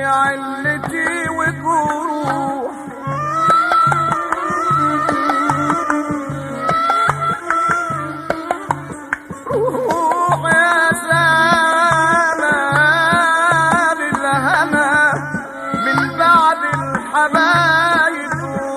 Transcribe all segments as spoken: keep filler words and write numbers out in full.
علتي وجروح. روح يا زمان الهنا من بعد الحبايب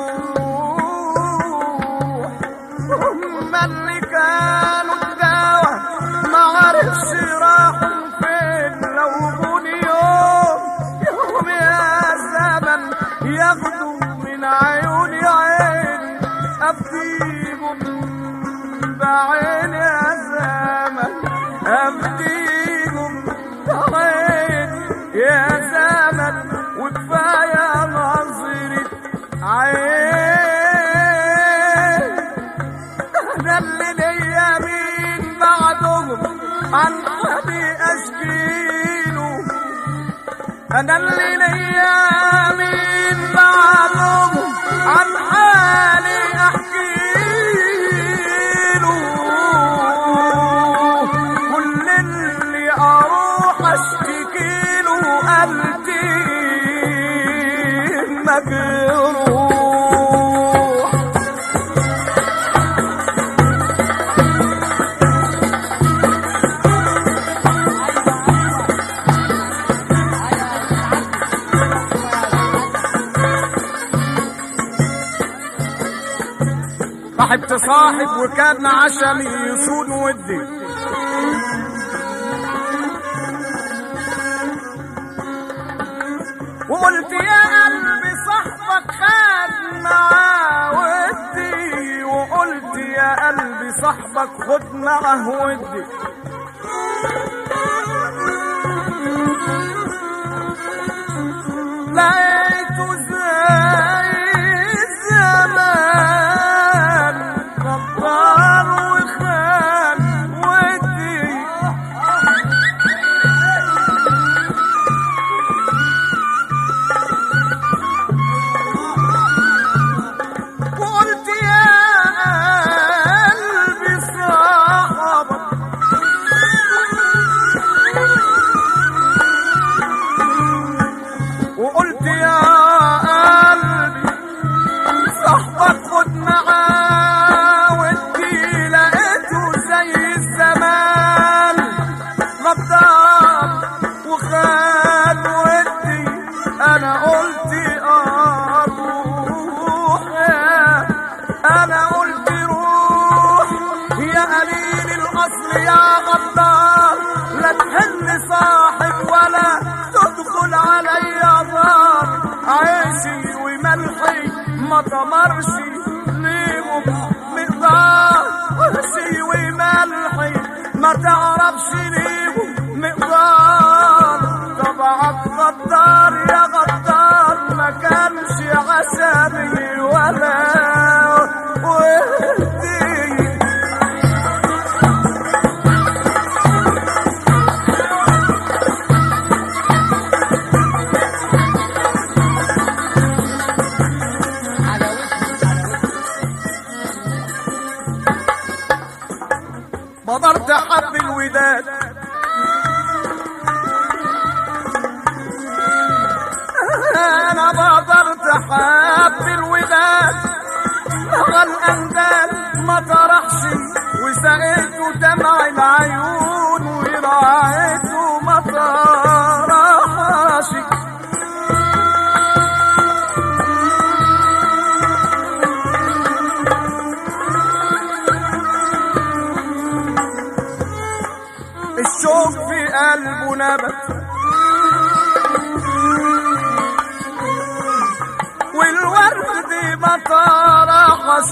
روح. هم اللي كانوا الدوا ما عرفش راحوا فين، لو بوني يوم يوم يا زمن ياخدوا من عيوني عيني افديهم بعين يا زمن افديهم بعين يا زمن وكفايه نظرة عين. انا اللي ليا مين بعدهم عن حبي اشكيله، انا اللي ليا مين بعدهم عن حالي احكيله. كل اللي اروح اشتكيله قلبي مجروح. صاحبت صاحب وكان عشمي يصون ودي، وقلت يا قلبي صاحبك خد معاه ودي، وقلت يا قلبي صاحبك خد معاه ودي. لقيته زي الزمان غدار وخان ودي، وقلت يا قلبي صاحبك وقلت يا قلبي صاحبك خد معاه ودي. لقيته زي الزمان غدار وخان ودي. انا قلت اروح انا قلت روح يا قليل الاصل يا غدار، لا تحن صاحب ولا تدخل علي دار. عيشي وملحي ما تمرش ليهم مقدار، عيشي وملحي ما تعرفش ليهم مقدار. طبعك غدار يا غدار ما كانش عشمي ولا ودي. قدرت حب الوداد انا قدرت حب الوداد، لغى الاندال ما طرحش وسقيته دمع العيون وراعيته ما طرحش. الشوق في قلبه نبت والورد ما طرحش.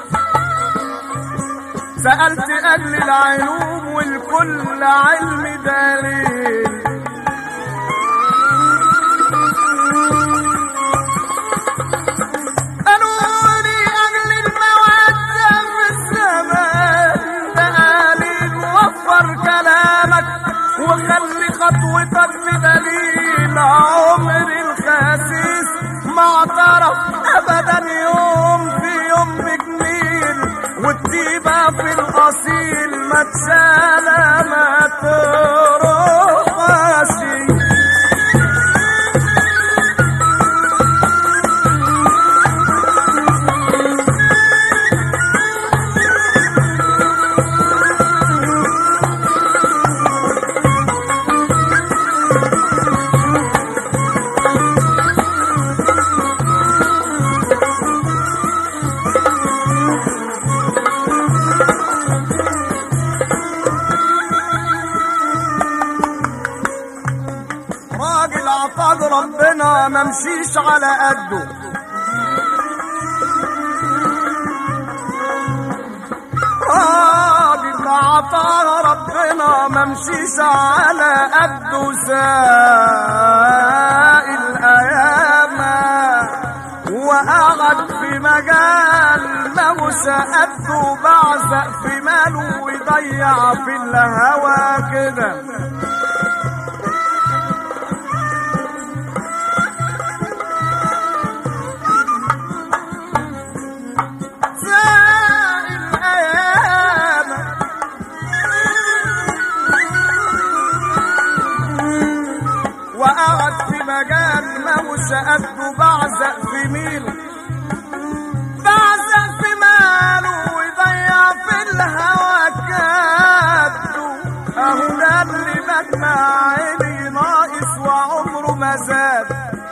سألت أهل العلوم والكل علم دليل، قالوا لي أهل المودة في الزمان ده قليل. وفر كلامك وخلي خطوتك في دليل. عمر الخسيس ما اعترف ابدا يوم في يوم بجميل، والطيبة في الاصيل ما تسالى ما تروحش. ربنا ممشيش على قده. راجل عطاه ربنا ممشيش على قده، سائل ايامه وقعد في مجال موش قده، بعزق في ماله ويضيع في الهوى كده. وقعد في مجال موش قده، بعزق في ميله بعزق في ماله ويضيع في الهوى كده. اهو ده اللي مجمع عيني ناقص وعمره ما زاد.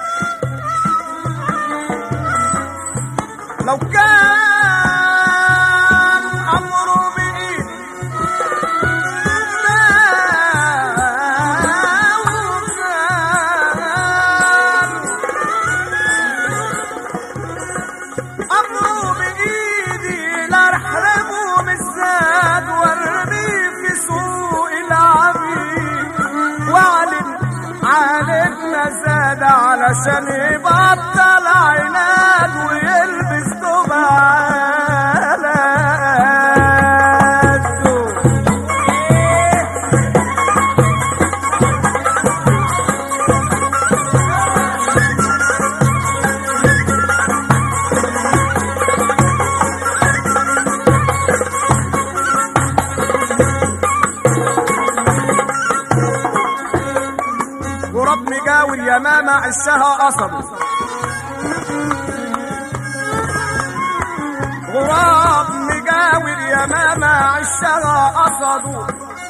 لو كان امره بايد امره بايدي لارحرمه بالزاد وارميه في سوق العبيد، واعلن عالمنا زاد علشان يبطل عناد ويلبس ثوب على قده. غراب مجاور يمامة عشها قصده، غراب مجاور يمامة عشها قصده،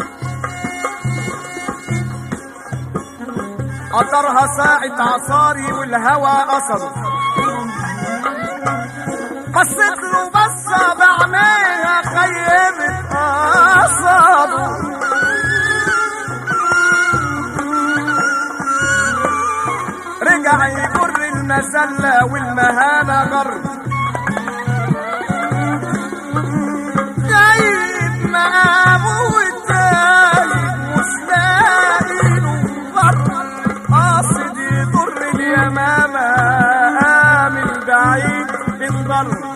قطرها ساعة عصاري والهوى قصده. بصت له بصة بعينيها خيبت قصده، رجع يجر المسلة والمهانة غر، جايب مقامه والتايب مش لاقيله غر، قاصد يضر اليمامة من بعيد انضر.